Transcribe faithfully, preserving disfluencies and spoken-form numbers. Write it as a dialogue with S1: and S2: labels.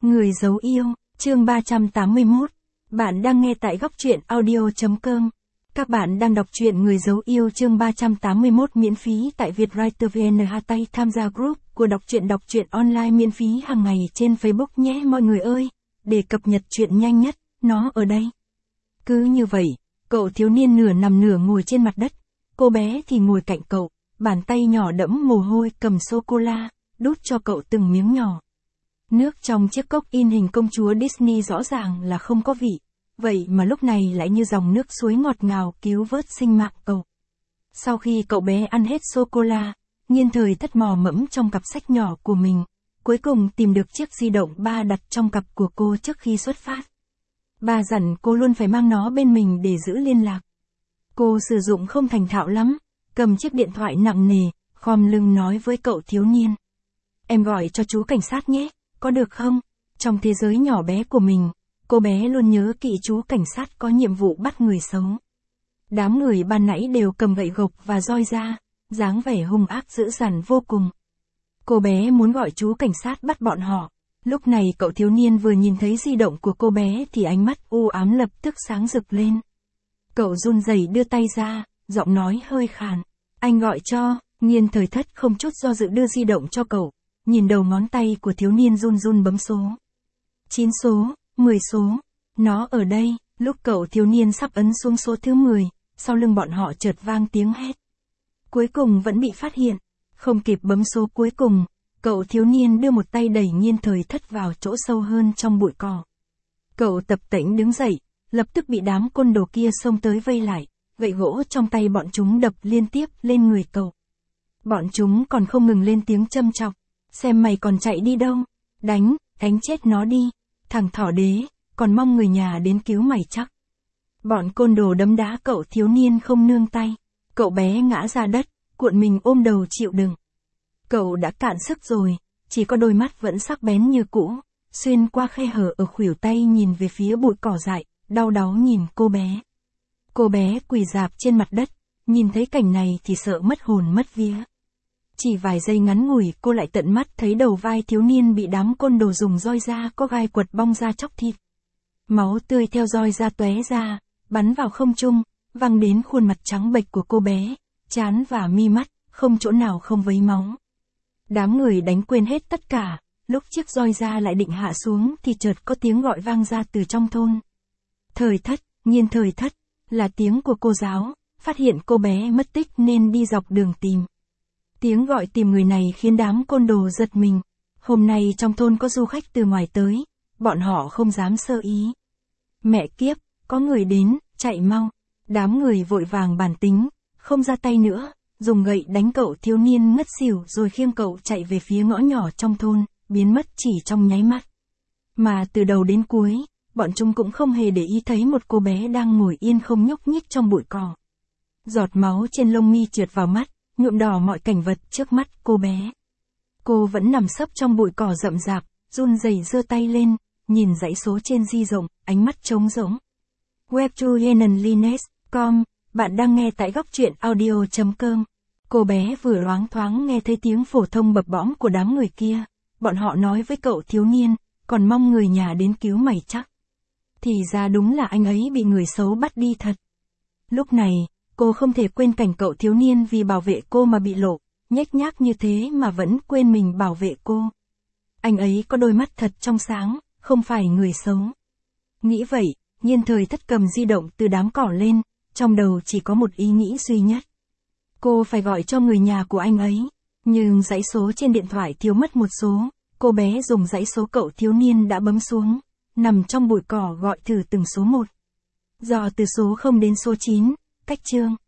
S1: Người giấu yêu, chương ba trăm tám mươi mốt. Bạn đang nghe tại góc truyện audio.com. Các bạn đang đọc truyện Người giấu yêu chương ba trăm tám mươi mốt miễn phí tại Vietwriter vê en. Tay tham gia group của đọc truyện đọc truyện online miễn phí hàng ngày trên Facebook nhé mọi người ơi. Để cập nhật truyện nhanh nhất, nó ở đây. Cứ như vậy, cậu thiếu niên nửa nằm nửa ngồi trên mặt đất. Cô bé thì ngồi cạnh cậu, bàn tay nhỏ đẫm mồ hôi cầm sô-cô-la, đút cho cậu từng miếng nhỏ. Nước trong chiếc cốc in hình công chúa Disney rõ ràng là không có vị, vậy mà lúc này lại như dòng nước suối ngọt ngào cứu vớt sinh mạng cậu. Sau khi cậu bé ăn hết sô-cô-la, Nhiên Thời Thất mò mẫm trong cặp sách nhỏ của mình, cuối cùng tìm được chiếc di động ba đặt trong cặp của cô trước khi xuất phát. Ba dặn cô luôn phải mang nó bên mình để giữ liên lạc. Cô sử dụng không thành thạo lắm, cầm chiếc điện thoại nặng nề, khom lưng nói với cậu thiếu niên. Em gọi cho chú cảnh sát nhé, có được không? Trong thế giới nhỏ bé của mình, cô bé luôn nhớ kỹ chú cảnh sát có nhiệm vụ bắt người xấu. Đám người ban nãy đều cầm gậy gộc và roi ra, dáng vẻ hung ác dữ dằn vô cùng. Cô bé muốn gọi chú cảnh sát bắt bọn họ. Lúc này cậu thiếu niên vừa nhìn thấy di động của cô bé thì ánh mắt u ám lập tức sáng rực lên. Cậu run rẩy đưa tay ra, giọng nói hơi khàn. Anh gọi cho. Nhiên Thời Thất không chút do dự đưa di động cho cậu, nhìn đầu ngón tay của thiếu niên run run bấm số. chín số, mười số, nó ở đây. Lúc cậu thiếu niên sắp ấn xuống số thứ mười, sau lưng bọn họ chợt vang tiếng hét. Cuối cùng vẫn bị phát hiện, không kịp bấm số cuối cùng, cậu thiếu niên đưa một tay đẩy Nhiên Thời Thất vào chỗ sâu hơn trong bụi cỏ. Cậu tập tễnh đứng dậy, lập tức bị đám côn đồ kia xông tới vây lại, gậy gỗ trong tay bọn chúng đập liên tiếp lên người cậu. Bọn chúng còn không ngừng lên tiếng châm chọc. Xem mày còn chạy đi đâu? Đánh, đánh chết nó đi. Thằng thỏ đế, còn mong người nhà đến cứu mày chắc. Bọn côn đồ đấm đá cậu thiếu niên không nương tay. Cậu bé ngã ra đất, cuộn mình ôm đầu chịu đựng. Cậu đã cạn sức rồi, chỉ có đôi mắt vẫn sắc bén như cũ, xuyên qua khe hở ở khuỷu tay nhìn về phía bụi cỏ dại, đau đáu nhìn cô bé. Cô bé quỳ rạp trên mặt đất, nhìn thấy cảnh này thì sợ mất hồn mất vía. Chỉ vài giây ngắn ngủi cô lại tận mắt thấy đầu vai thiếu niên bị đám côn đồ dùng roi da có gai quật bong ra chóc thịt. Máu tươi theo roi da tóe ra, bắn vào không trung, văng đến khuôn mặt trắng bệch của cô bé, trán và mi mắt, không chỗ nào không vấy máu. Đám người đánh quên hết tất cả, lúc chiếc roi da lại định hạ xuống thì chợt có tiếng gọi vang ra từ trong thôn. Thời Thất, Nhiên Thời Thất, là tiếng của cô giáo, phát hiện cô bé mất tích nên đi dọc đường tìm. Tiếng gọi tìm người này khiến đám côn đồ giật mình. Hôm nay trong thôn có du khách từ ngoài tới, bọn họ không dám sơ ý. Mẹ kiếp, có người đến, chạy mau. Đám người vội vàng bàn tính, không ra tay nữa, dùng gậy đánh cậu thiếu niên ngất xỉu rồi khiêng cậu chạy về phía ngõ nhỏ trong thôn, biến mất chỉ trong nháy mắt. Mà từ đầu đến cuối, bọn chúng cũng không hề để ý thấy một cô bé đang ngồi yên không nhúc nhích trong bụi cỏ. Giọt máu trên lông mi trượt vào mắt, nhuộm đỏ mọi cảnh vật trước mắt cô bé. Cô vẫn nằm sấp trong bụi cỏ rậm rạp, run rẩy giơ tay lên, nhìn dãy số trên di động, ánh mắt trống rỗng. webtoyenanliness chấm com, bạn đang nghe tại góc truyện audio.com. Cô bé vừa loáng thoáng nghe thấy tiếng phổ thông bập bõm của đám người kia. Bọn họ nói với cậu thiếu niên, còn mong người nhà đến cứu mày chắc. Thì ra đúng là anh ấy bị người xấu bắt đi thật. Lúc này, cô không thể quên cảnh cậu thiếu niên vì bảo vệ cô mà bị lộ, nhếch nhác như thế mà vẫn quên mình bảo vệ cô. Anh ấy có đôi mắt thật trong sáng, không phải người xấu. Nghĩ vậy, Nhiên Thời Thất cầm di động từ đám cỏ lên, trong đầu chỉ có một ý nghĩ duy nhất. Cô phải gọi cho người nhà của anh ấy, nhưng dãy số trên điện thoại thiếu mất một số, cô bé dùng dãy số cậu thiếu niên đã bấm xuống, nằm trong bụi cỏ gọi thử từng số một. Dò từ số không đến số chín, cách chương.